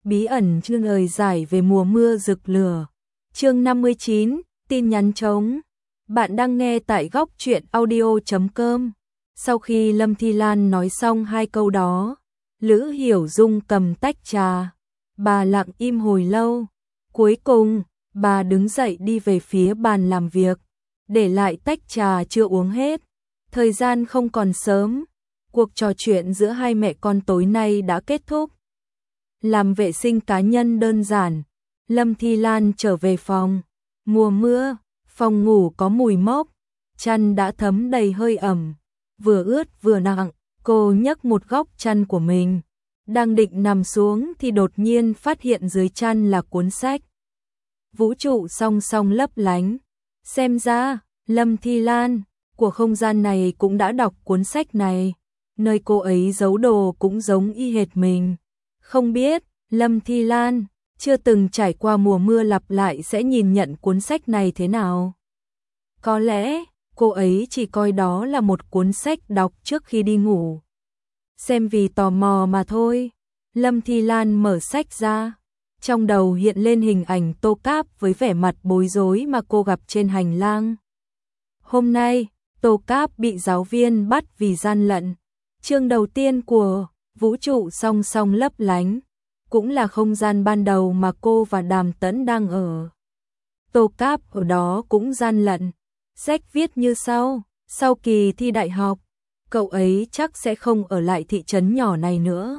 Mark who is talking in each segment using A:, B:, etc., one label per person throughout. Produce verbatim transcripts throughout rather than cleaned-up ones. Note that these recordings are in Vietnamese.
A: Bí ẩn chương lời giải về mùa mưa rực lửa. Chương năm mươi chín, tin nhắn trống. Bạn đang nghe tại góc truyện audio chấm com. Sau khi Lâm Thi Lan nói xong hai câu đó, Lữ Hiểu Dung cầm tách trà. Bà lặng im hồi lâu. Cuối cùng, bà đứng dậy đi về phía bàn làm việc, để lại tách trà chưa uống hết. Thời gian không còn sớm, cuộc trò chuyện giữa hai mẹ con tối nay đã kết thúc. Làm vệ sinh cá nhân đơn giản, Lâm Thi Lan trở về phòng. Mùa mưa, phòng ngủ có mùi mốc, chăn đã thấm đầy hơi ẩm, vừa ướt vừa nặng. Cô nhấc một góc chăn của mình, đang định nằm xuống thì đột nhiên phát hiện dưới chăn là cuốn sách. Vũ trụ song song lấp lánh. Xem ra, Lâm Thi Lan của không gian này cũng đã đọc cuốn sách này. Nơi cô ấy giấu đồ cũng giống y hệt mình. Không biết, Lâm Thi Lan chưa từng trải qua mùa mưa lặp lại sẽ nhìn nhận cuốn sách này thế nào. Có lẽ, cô ấy chỉ coi đó là một cuốn sách đọc trước khi đi ngủ. Xem vì tò mò mà thôi. Lâm Thi Lan mở sách ra. Trong đầu hiện lên hình ảnh Tô Cáp với vẻ mặt bối rối mà cô gặp trên hành lang. Hôm nay, Tô Cáp bị giáo viên bắt vì gian lận. Chương đầu tiên của Vũ trụ song song lấp lánh, cũng là không gian ban đầu mà cô và Đàm Tẫn đang ở. Tô Cáp ở đó cũng gian lận. Sách viết như sau: sau kỳ thi đại học, cậu ấy chắc sẽ không ở lại thị trấn nhỏ này nữa.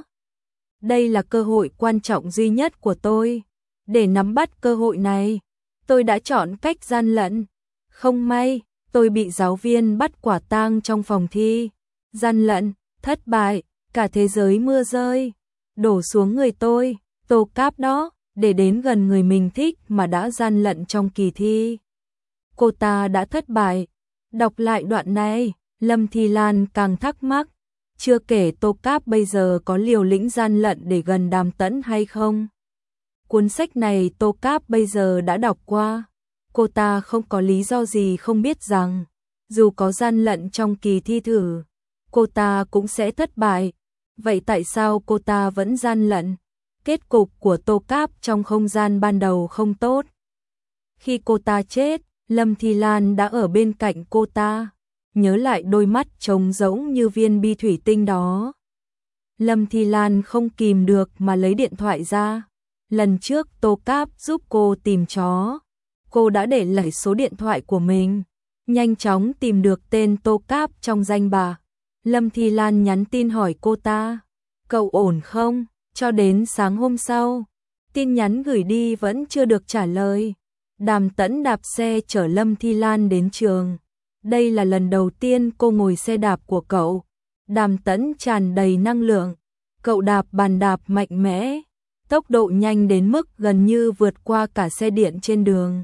A: Đây là cơ hội quan trọng duy nhất của tôi. Để nắm bắt cơ hội này, tôi đã chọn cách gian lận. Không may, tôi bị giáo viên bắt quả tang trong phòng thi. Gian lận, thất bại, cả thế giới mưa rơi đổ xuống người tôi. Tô Cáp đó, để đến gần người mình thích mà đã gian lận trong kỳ thi. Cô ta đã thất bại. Đọc lại đoạn này, Lâm Thi Lan càng thắc mắc. Chưa kể Tô Cáp bây giờ có liều lĩnh gian lận để gần Đàm Tẫn hay không. Cuốn sách này Tô Cáp bây giờ đã đọc qua. Cô ta không có lý do gì không biết rằng, dù có gian lận trong kỳ thi thử, cô ta cũng sẽ thất bại. Vậy tại sao cô ta vẫn gian lận? Kết cục của Tô Cáp trong không gian ban đầu không tốt. Khi cô ta chết, Lâm Thi Lan đã ở bên cạnh cô ta, nhớ lại đôi mắt trống rỗng như viên bi thủy tinh đó. Lâm Thi Lan không kìm được mà lấy điện thoại ra. Lần trước Tô Cáp giúp cô tìm chó, cô đã để lại số điện thoại của mình. Nhanh chóng tìm được tên Tô Cáp trong danh bạ. Lâm Thi Lan nhắn tin hỏi cô ta, cậu ổn không? Cho đến sáng hôm sau, tin nhắn gửi đi vẫn chưa được trả lời. Đàm Tẫn đạp xe chở Lâm Thi Lan đến trường. Đây là lần đầu tiên cô ngồi xe đạp của cậu. Đàm Tẫn tràn đầy năng lượng. Cậu đạp bàn đạp mạnh mẽ, tốc độ nhanh đến mức gần như vượt qua cả xe điện trên đường.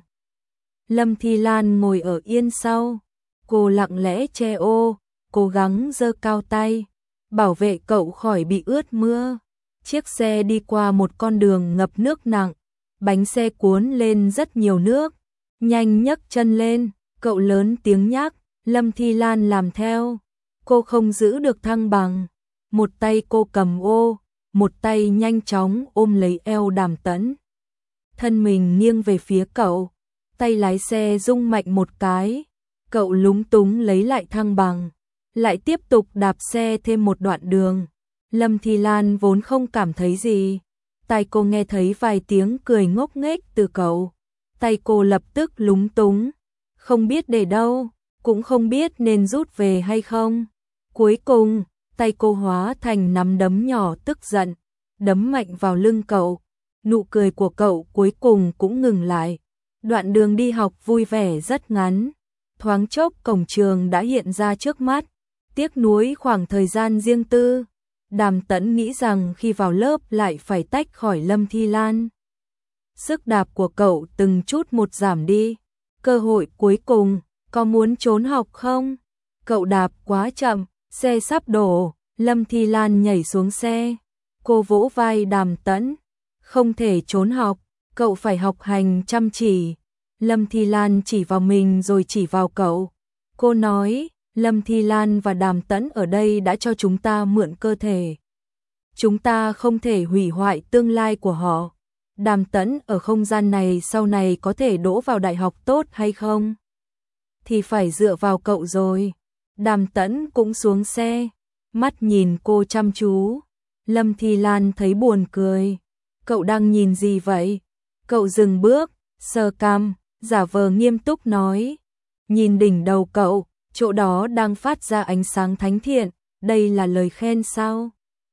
A: Lâm Thi Lan ngồi ở yên sau. Cô lặng lẽ che ô, cố gắng giơ cao tay, bảo vệ cậu khỏi bị ướt mưa. Chiếc xe đi qua một con đường ngập nước nặng. Bánh xe cuốn lên rất nhiều nước. Nhanh nhấc chân lên, cậu lớn tiếng nhắc. Lâm Thi Lan làm theo. Cô không giữ được thăng bằng. Một tay cô cầm ô, một tay nhanh chóng ôm lấy eo Đàm Tẫn. Thân mình nghiêng về phía cậu. Tay lái xe rung mạnh một cái. Cậu lúng túng lấy lại thăng bằng, lại tiếp tục đạp xe thêm một đoạn đường. Lâm Thi Lan vốn không cảm thấy gì. Tai cô nghe thấy vài tiếng cười ngốc nghếch từ cậu. Tay cô lập tức lúng túng, không biết để đâu, cũng không biết nên rút về hay không. Cuối cùng, tay cô hóa thành nắm đấm nhỏ tức giận, đấm mạnh vào lưng cậu. Nụ cười của cậu cuối cùng cũng ngừng lại. Đoạn đường đi học vui vẻ rất ngắn. Thoáng chốc cổng trường đã hiện ra trước mắt. Tiếc nuối khoảng thời gian riêng tư. Đàm Tẫn nghĩ rằng khi vào lớp lại phải tách khỏi Lâm Thi Lan. Sức đạp của cậu từng chút một giảm đi. Cơ hội cuối cùng, có muốn trốn học không? Cậu đạp quá chậm, xe sắp đổ. Lâm Thi Lan nhảy xuống xe. Cô vỗ vai Đàm Tẫn. Không thể trốn học, cậu phải học hành chăm chỉ. Lâm Thi Lan chỉ vào mình rồi chỉ vào cậu. Cô nói, Lâm Thi Lan và Đàm Tẫn ở đây đã cho chúng ta mượn cơ thể. chúng ta không thể hủy hoại tương lai của họ. Đàm Tẫn ở không gian này sau này có thể đỗ vào đại học tốt hay không? Thì phải dựa vào cậu rồi. Đàm Tẫn cũng xuống xe, mắt nhìn cô chăm chú. Lâm Thi Lan thấy buồn cười. Cậu đang nhìn gì vậy? Cậu dừng bước, sờ cằm, giả vờ nghiêm túc nói. Nhìn đỉnh đầu cậu, chỗ đó đang phát ra ánh sáng thánh thiện, đây là lời khen sao?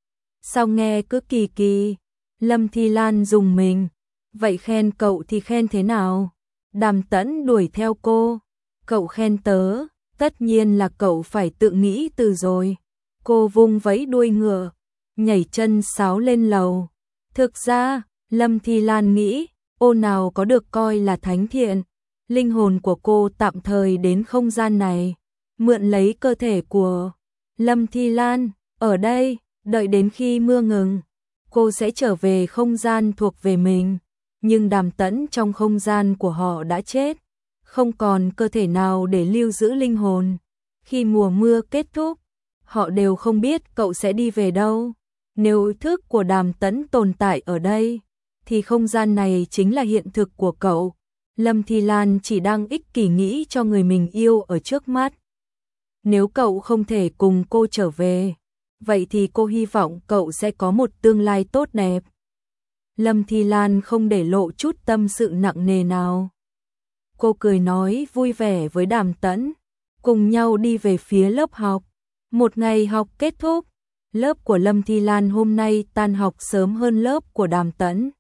A: Sao nghe cứ kỳ kỳ? Lâm Thi Lan rùng mình. Vậy khen cậu thì khen thế nào? Đàm Tẫn đuổi theo cô. Cậu khen tớ, tất nhiên là cậu phải tự nghĩ từ rồi. Cô vung vẫy đuôi ngựa, nhảy chân sáo lên lầu. Thực ra, Lâm Thi Lan nghĩ, ô nào có được coi là thánh thiện. Linh hồn của cô tạm thời đến không gian này, mượn lấy cơ thể của Lâm Thi Lan. Ở đây, đợi đến khi mưa ngừng, cô sẽ trở về không gian thuộc về mình. Nhưng Đàm Tẫn trong không gian của họ đã chết, không còn cơ thể nào để lưu giữ linh hồn. Khi mùa mưa kết thúc, họ đều không biết cậu sẽ đi về đâu. Nếu ý thức của Đàm Tẫn tồn tại ở đây, thì không gian này chính là hiện thực của cậu. Lâm Thi Lan chỉ đang ích kỷ nghĩ cho người mình yêu ở trước mắt. Nếu cậu không thể cùng cô trở về, vậy thì cô hy vọng cậu sẽ có một tương lai tốt đẹp. Lâm Thi Lan không để lộ chút tâm sự nặng nề nào. Cô cười nói vui vẻ với Đàm Tẫn, cùng nhau đi về phía lớp học. Một ngày học kết thúc, lớp của Lâm Thi Lan hôm nay tan học sớm hơn lớp của Đàm Tẫn.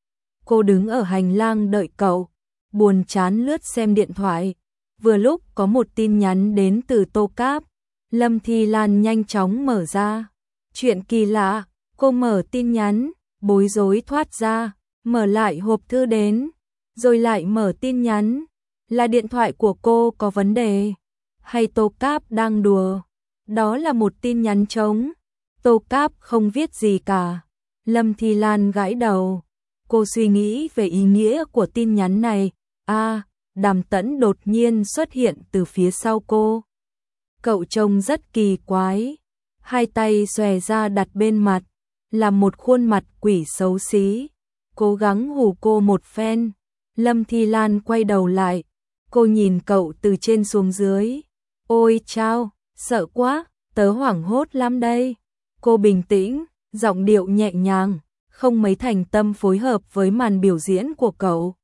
A: Cô đứng ở hành lang đợi cậu, buồn chán lướt xem điện thoại. Vừa lúc có một tin nhắn đến từ Tô Cáp. Lâm Thi Lan nhanh chóng mở ra. Chuyện kỳ lạ, cô mở tin nhắn, bối rối thoát ra, mở lại hộp thư đến, rồi lại mở tin nhắn. Là điện thoại của cô có vấn đề, hay Tô Cáp đang đùa? Đó là một tin nhắn trống. Tô Cáp không viết gì cả. Lâm Thi Lan gãi đầu. Cô suy nghĩ về ý nghĩa của tin nhắn này. À, Đàm Tẫn đột nhiên xuất hiện từ phía sau cô. Cậu trông rất kỳ quái. Hai tay xòe ra đặt bên mặt, là một khuôn mặt quỷ xấu xí. Cố gắng hù cô một phen. Lâm Thi Lan quay đầu lại. Cô nhìn cậu từ trên xuống dưới. Ôi chao, sợ quá, tớ hoảng hốt lắm đây. Cô bình tĩnh, giọng điệu nhẹ nhàng, không mấy thành tâm phối hợp với màn biểu diễn của cậu.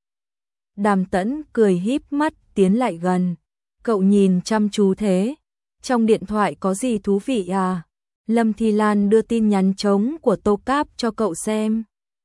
A: Đàm Tẫn cười híp mắt tiến lại gần. Cậu nhìn chăm chú thế. Trong điện thoại có gì thú vị à? Lâm Thi Lan đưa tin nhắn trống của Tô Cáp cho cậu xem.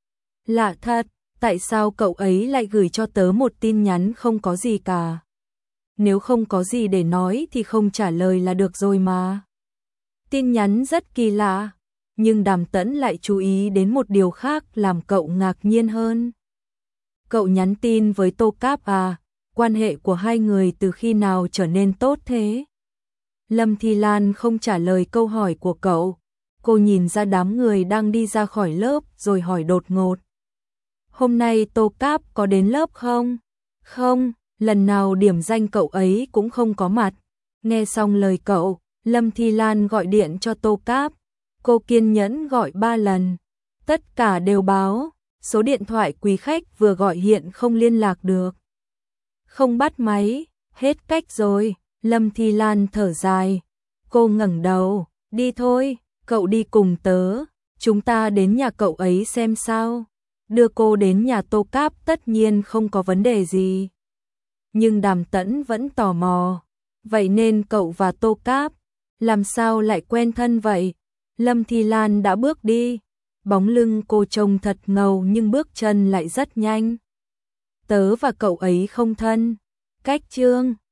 A: Lạ thật, tại sao cậu ấy lại gửi cho tớ một tin nhắn không có gì cả? Nếu không có gì để nói thì không trả lời là được rồi mà. Tin nhắn rất kỳ lạ, nhưng Đàm Tẫn lại chú ý đến một điều khác làm cậu ngạc nhiên hơn. Cậu nhắn tin với Tô Cáp à? Quan hệ của hai người từ khi nào trở nên tốt thế? Lâm Thi Lan không trả lời câu hỏi của cậu. Cô nhìn ra đám người đang đi ra khỏi lớp rồi hỏi đột ngột. Hôm nay Tô Cáp có đến lớp không? Không, lần nào điểm danh cậu ấy cũng không có mặt. Nghe xong lời cậu, Lâm Thi Lan gọi điện cho Tô Cáp. Cô kiên nhẫn gọi ba lần. Tất cả đều báo, số điện thoại quý khách vừa gọi hiện không liên lạc được. Không bắt máy, hết cách rồi. Lâm Thi Lan thở dài. Cô ngẩng đầu, đi thôi, cậu đi cùng tớ. Chúng ta đến nhà cậu ấy xem sao. Đưa cô đến nhà Tô Cáp tất nhiên không có vấn đề gì. Nhưng Đàm Tẫn vẫn tò mò. Vậy nên cậu và Tô Cáp làm sao lại quen thân vậy? Lâm Thi Lan đã bước đi. Bóng lưng cô trông thật ngầu nhưng bước chân lại rất nhanh. Tớ và cậu ấy không thân. Cách chương